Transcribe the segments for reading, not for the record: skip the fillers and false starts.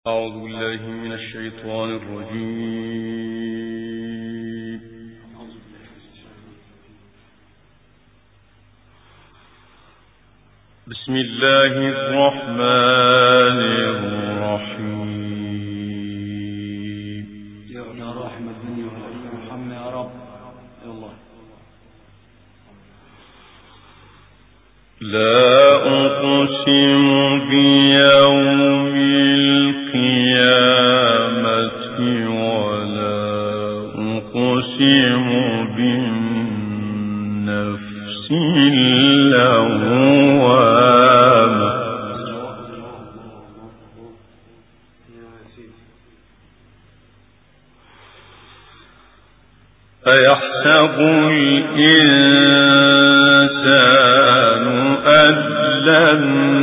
أعوذ بالله من الشيطان الرجيم. بسم الله الرحمن الرحيم. يا رحمة الدنيا ارحمنا يا رب يا الله. لا أقسم بيوم القيامة ولا أقسم بالنفس اللوامة أيحسب الإنسان أن لن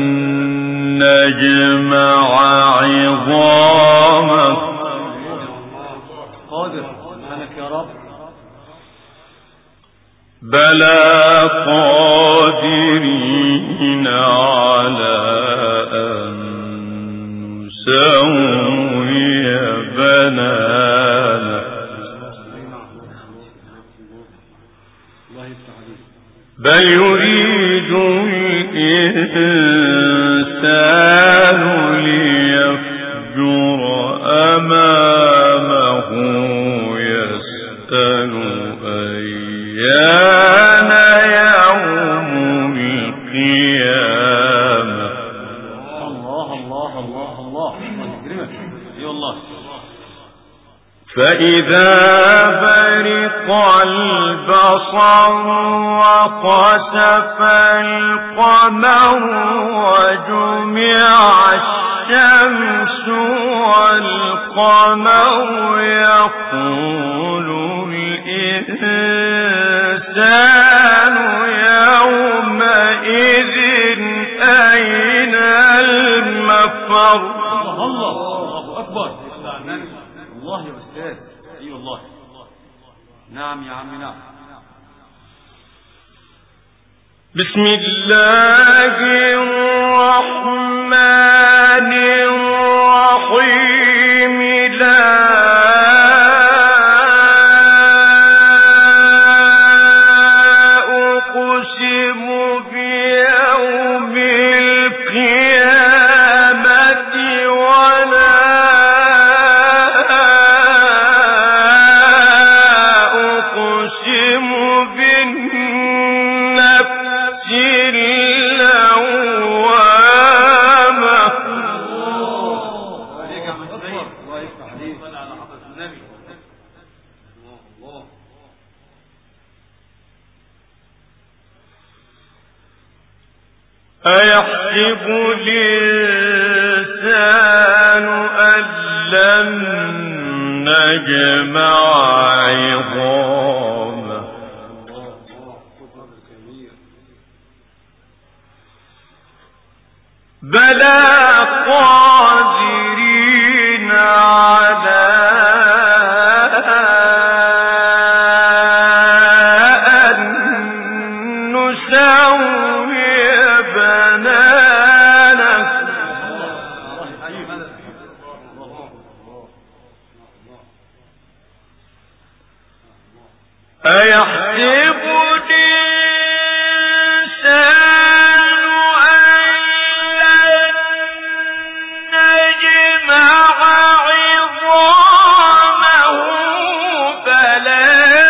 نجمع عظامه قادر سبحانك يا رب. بلى قادرين على أن نسوي بنانه بل يريد الإنسان ليفجر أمامه يسأل أيان يوم القيامة. الله الله الله الله يكرمك يا الله. فإذا برق البصر وخسف القمر وجمع الشمس والقمر يقول الإنسان يومئذ أين المفر. الله أكبر. الله يا أستاذ. أي والله. نعم يا عم نعم. بسم الله الرحمن الرحيم. لا أقسم بيوم القيامة ولا أقسم بالنفس اللوامة. أيحسب الإنسان أن لن نجمع عظامه بلى قادرين على أن نسوي بنانه أيحسب الإنسان أن لن نجمع عظامه بلى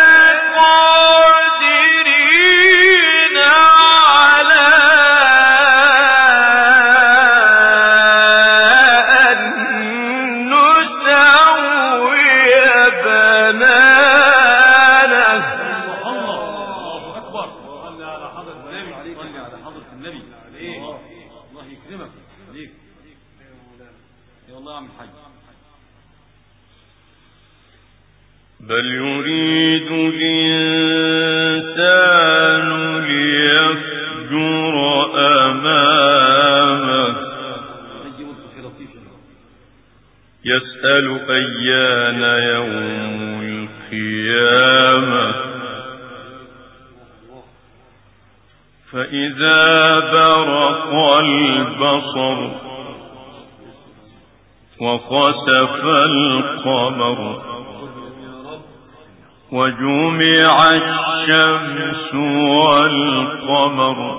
قادرين على أن نسوي بنانه. الله أكبر. صلي على حضرة النبي. صلي على حضرة النبي. الله يكرمك عليك يا الله يا عم الحاج. بل يريد الإنسان ليفجر أمامه يسأل أيان يوم القيامة. فإذا برق البصر وخسف القمر وجمع الشمس والقمر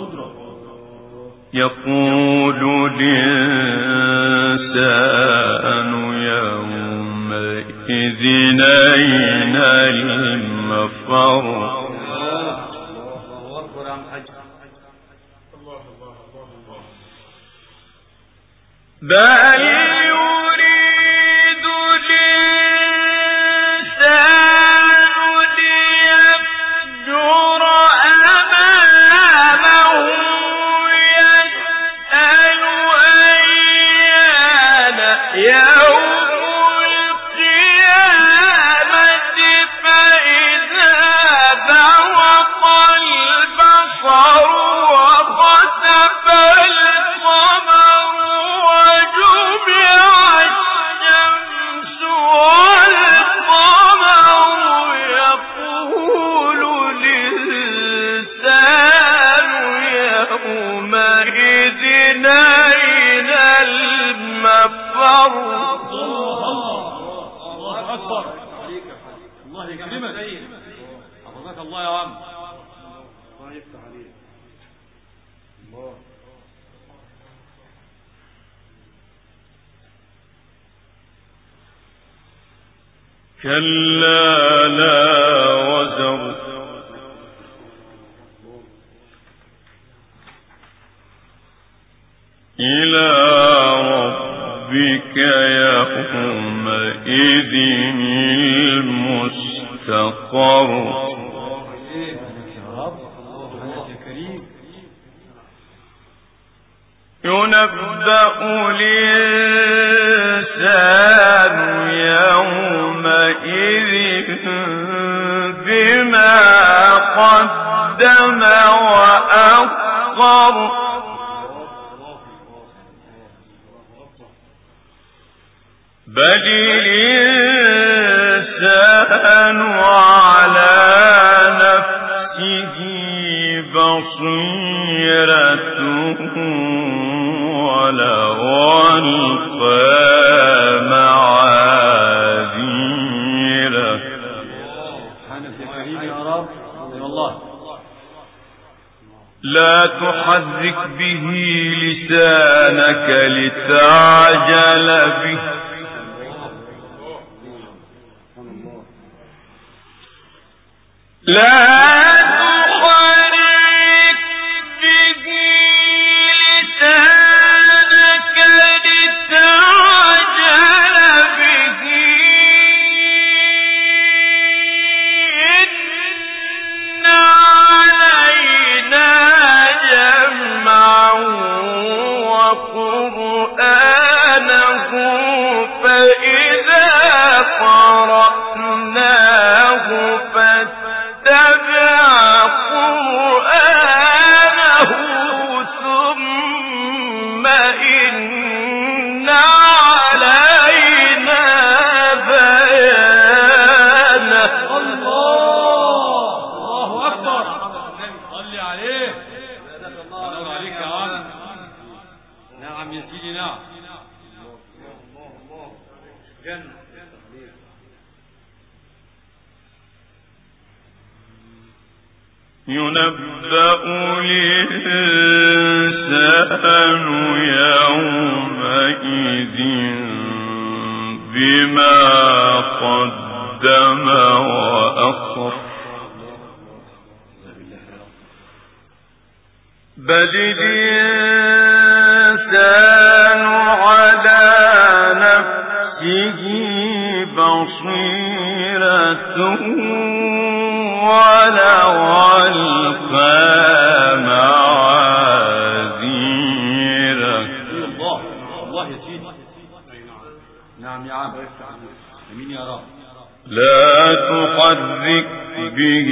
يقول الإنسان يومئذ أين المفر بل يريد الإنسان ليفجر أمامه يسأل أيان يوم القيامة فإذا برق البصر وخسف القمر وجمع الشمس والقمر يقول الإنسان يومئذ أين المفر الله أكبر الله يكرمك حفظك الله يا عم الله يفتح عليك الله كلا لا وزر إلى ربك يومئذ المستقر ينبأ الإنسان يومئذ بما قدم وأخر بل الإنسان على نفسه بصيرة ولو ألقى معاذيره لا تحرك به لسانك لتعجل به لا تحرك به لسانك لتعجل به إن علينا جمعه وقرآنه فإذا قرأناه فاتبع قرآنه ثم إن علينا بيانه الله أكبر صلي عليه الله عليك يا عم نعم يا سيدي نعم جنة ينبأ الإنسان يومئذ بما قدم وأخر بل الإنسان على نفسه بصيرة ولو ألقى معاذيره الله يا سيدي نعم يا عم امين يا رب لا تحرك به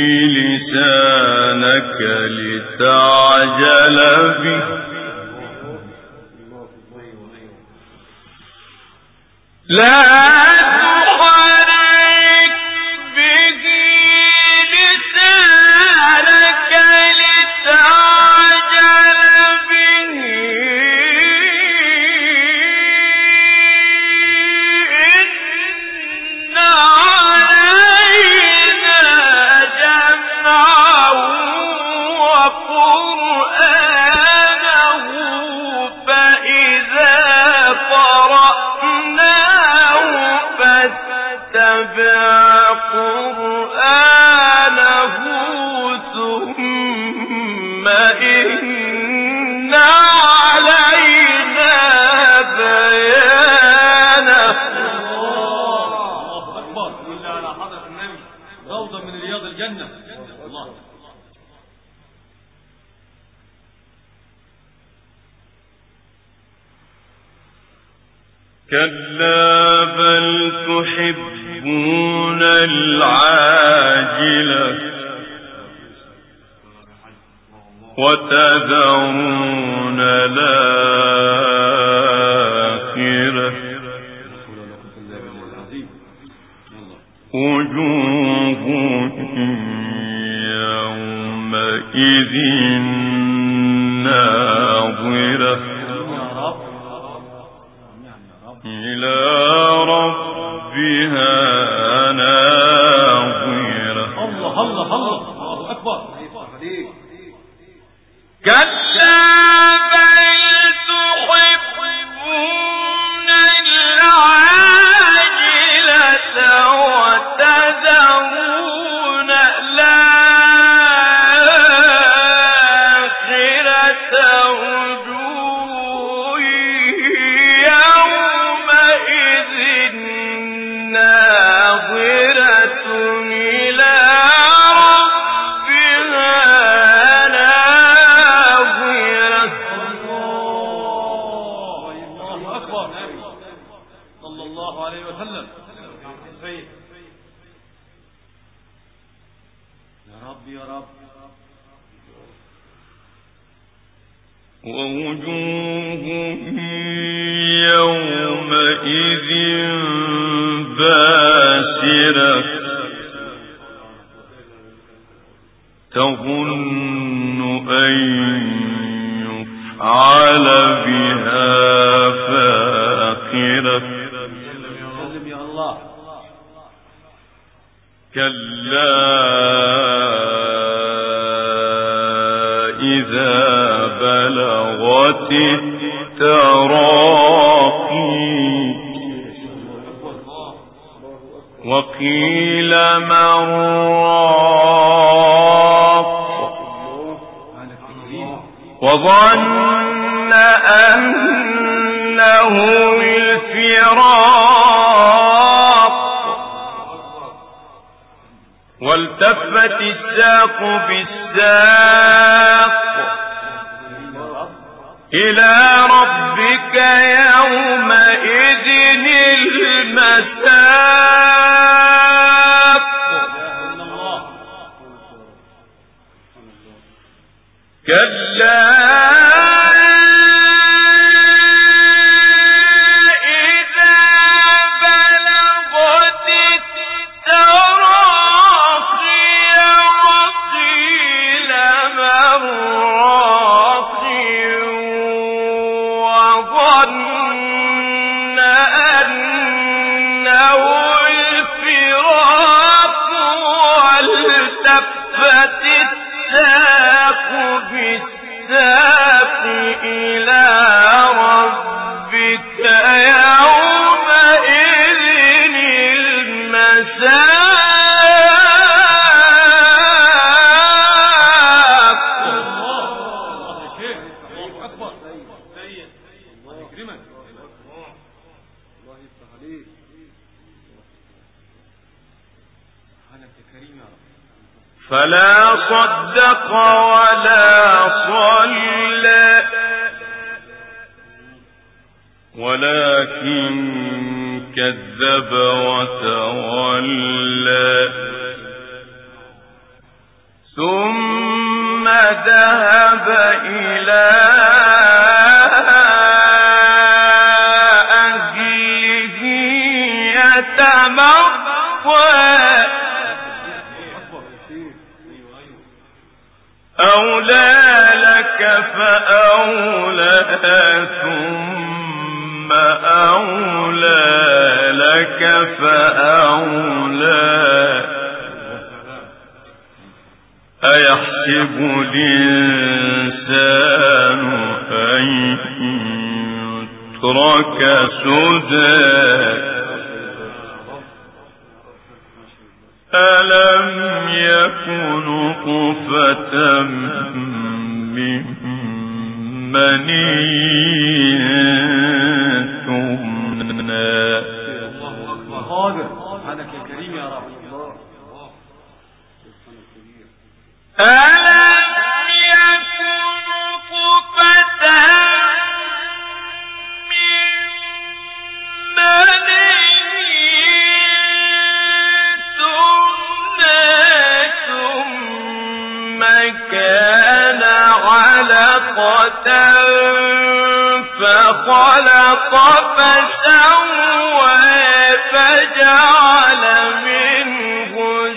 لسانك لتعجل به لا تحرك به لسانك لتعجل به قرآنه ثم إن علينا بيانه. الله أكبر. إلا على حضرة النبي روضة من رياض الجنة. الله. كلا بل تحبون العاجلة وتذرون الآخرة وجوه يومئذ ناظرة إلى ربها ناظرة. الله الله الله أكبر. كلا بل تحبون العاجلة وتذرون الآخرة وجوه يومئذ ناظرة إلى ربها ناظرة. الله أكبر. صلى الله عليه وسلم. يا رب يا رب. ووجوه يومئذ باسرة تظن أن يفعل بها فاقرة. سلم يا الله. كلا إذا بلغت التراقي وقيل من راق وظن أنه الفراق والتفت الساق بالساق إلى ربك يومئذ المساق. كلا إذا بلغت التراقي وقيل من راق وظن أنه الفراق والتفت الساق بالساق إلى ربك يومئذ المساق. الله أكبر. سيد الله يكرمك. الله يفتح عليك. سبحانك يا كريم يا رب. فلا صدق ولا صلى ولكن كذب وتولى ثم ذهب إلى أهله يتمطى. أولى لك فأولى ثم أولى لك فأولى. أيحسب الإنسان أن يترك سدى ألم يكن نطفة من مني تمنى. الله أكبر. قادر سبحانك يا كريم يا رب. ألم يكن نطفة كان علقة فخلق فسوى فجعل منه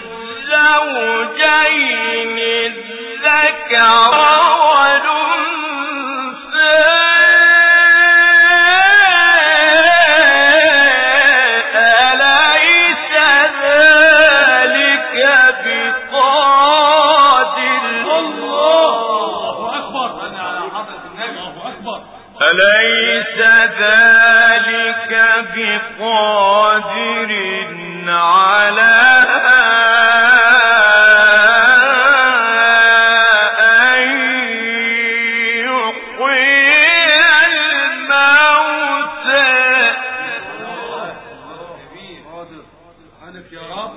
الزوجين الذكر والأنثى أليس ذلك بقادر أليس ذلك بقادر على أن يحيي الموتى. سبحانك يا رب.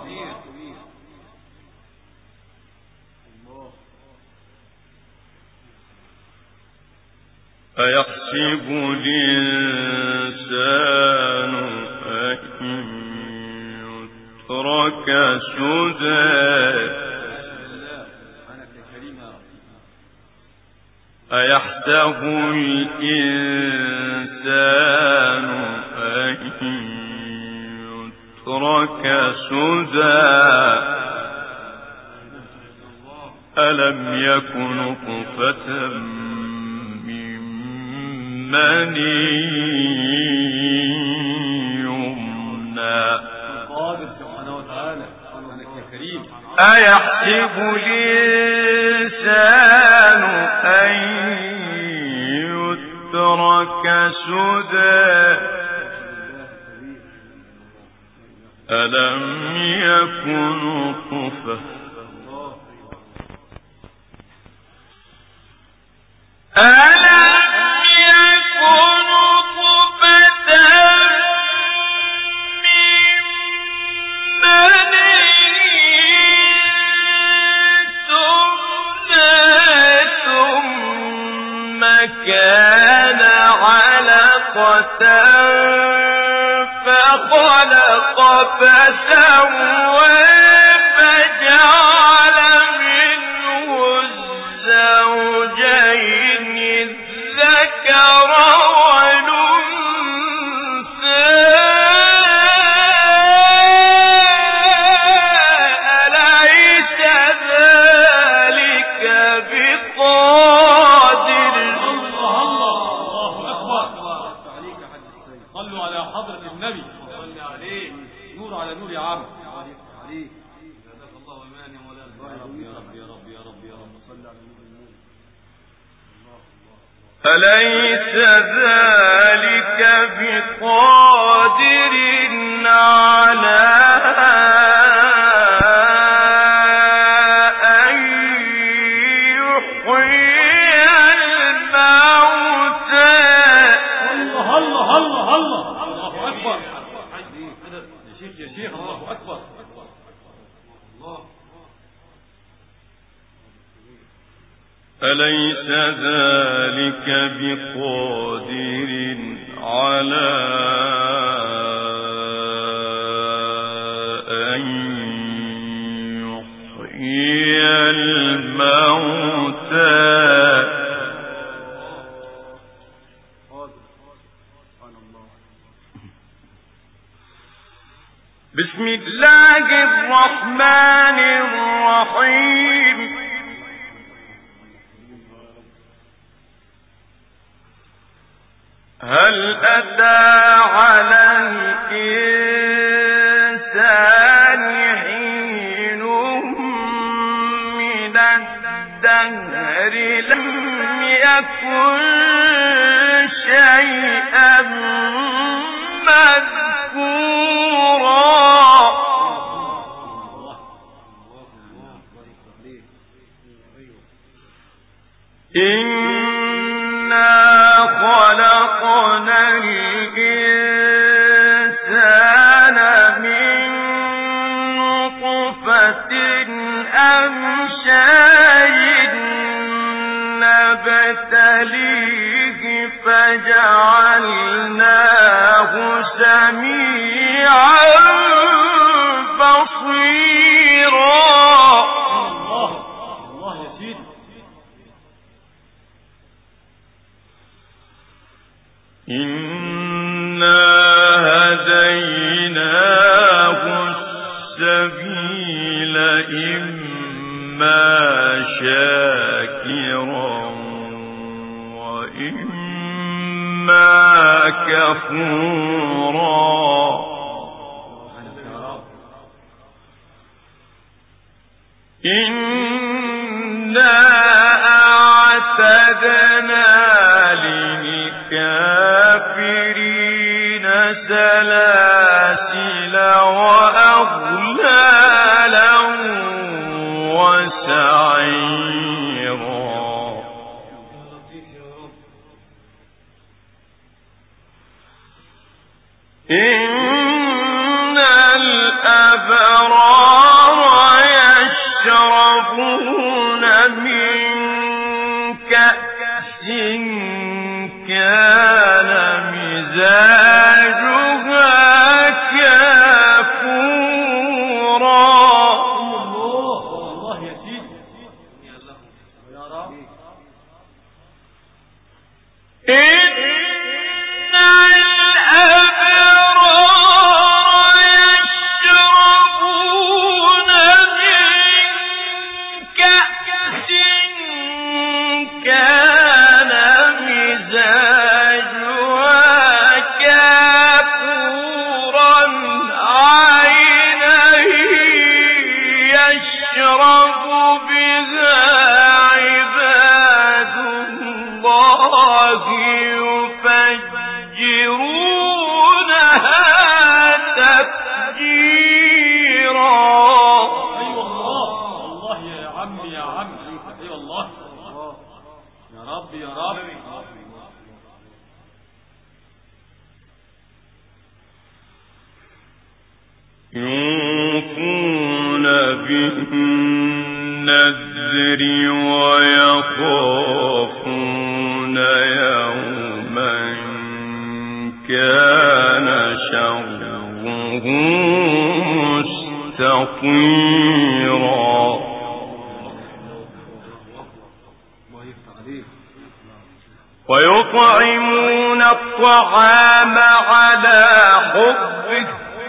أيحسب الإنسان أن يترك سدى أيحسب الإنسان أن يترك سدى ألم يكن نطفة مني يمنى. قادر سبحانه وتعالى. سبحانك يا كريم. أيحسب الإنسان أن يترك سدى ألم يكن نطفة كان علقة فخلق فسوى فجعل منه الزوجين الذكر والأنثى أليس ذلك بقادر. صلوا على حضرة النبي. صلى عليه. نور على نور يا عم. عليك. جزاك الله إيمان يا مولانا. يا رب يا رب يا رب يا رب. صلى على نور النور. أليس ذلك بقادر على أن يحيي الموتى. الله الله الله الله. الله أكبر. يا شيخ الله أكبر. الله. أليس ذلك بقادر على أن يحيي الموتى. بسم الله الرحمن الرحيم. هل أتى على الإنسان حين من الدهر لم يكن شيئا مذكورا. تليه فجعلناه سميعا بصيرا. الله يا سيدي. إنا هديناه السبيل إما شاكرا وإما كفورا. إنا أعتدنا للكافرين سلاسل وأغلالا وسعيرا. إن الأبرار يشربون من كأس كان مزاجها كافورا. الله يا سيدي يا رب. إن الأبرار يشربون من كأس كان مزاجها كافورا عينا يشرب بها عباد الله يفجرونها تفجيرا. أيوة الله يا عم يا عم. أيوة الله يا رب يا رب. يوفون بالنذر ويخافون يوما كان شره مستطيرا. ويطعمون الطعام على حبه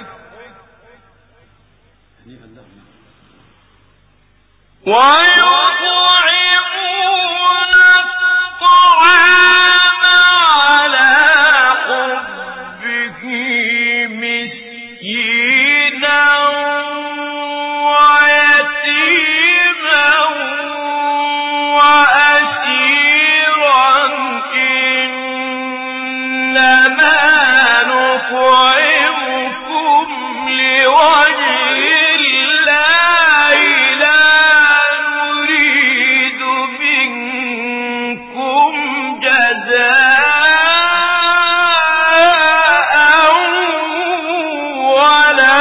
ويطعمون الطعام على حبه مسكينا ويتيما وأسيرا إنما نطعمكم لوجه الله لا نريد منكم جزاء ولا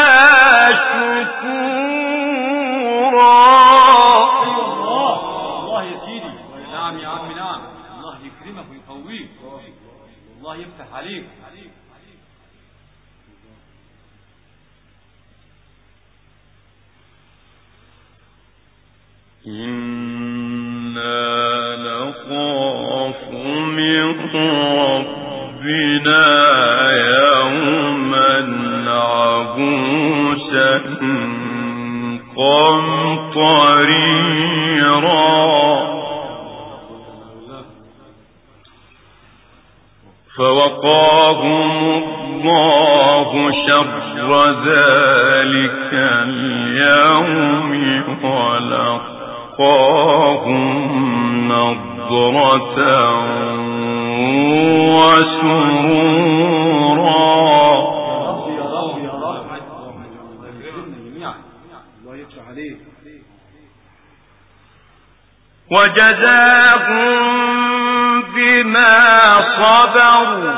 شكورا. الله يا سيدي. نعم يا عم نعم. الله يكرمك ويقويك. الله يفتح عليك. إنا نخاف من ربنا يوما عبوسا قمطريرا. فوقاهم الله شر ذلك اليوم ولقاهم نضرة وسرورا. يا رب يا رب. الله يفتح عليك. وجزاهم بما صبروا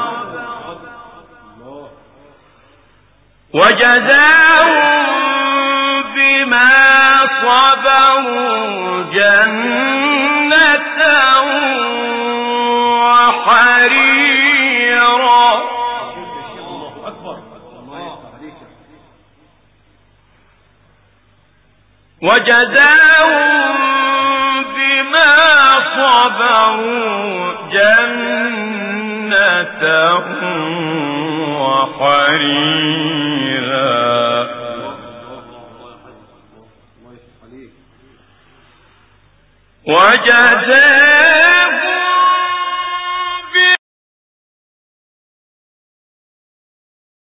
جنة وجزاهم بما صبروا جنة وحريرا وجزاهم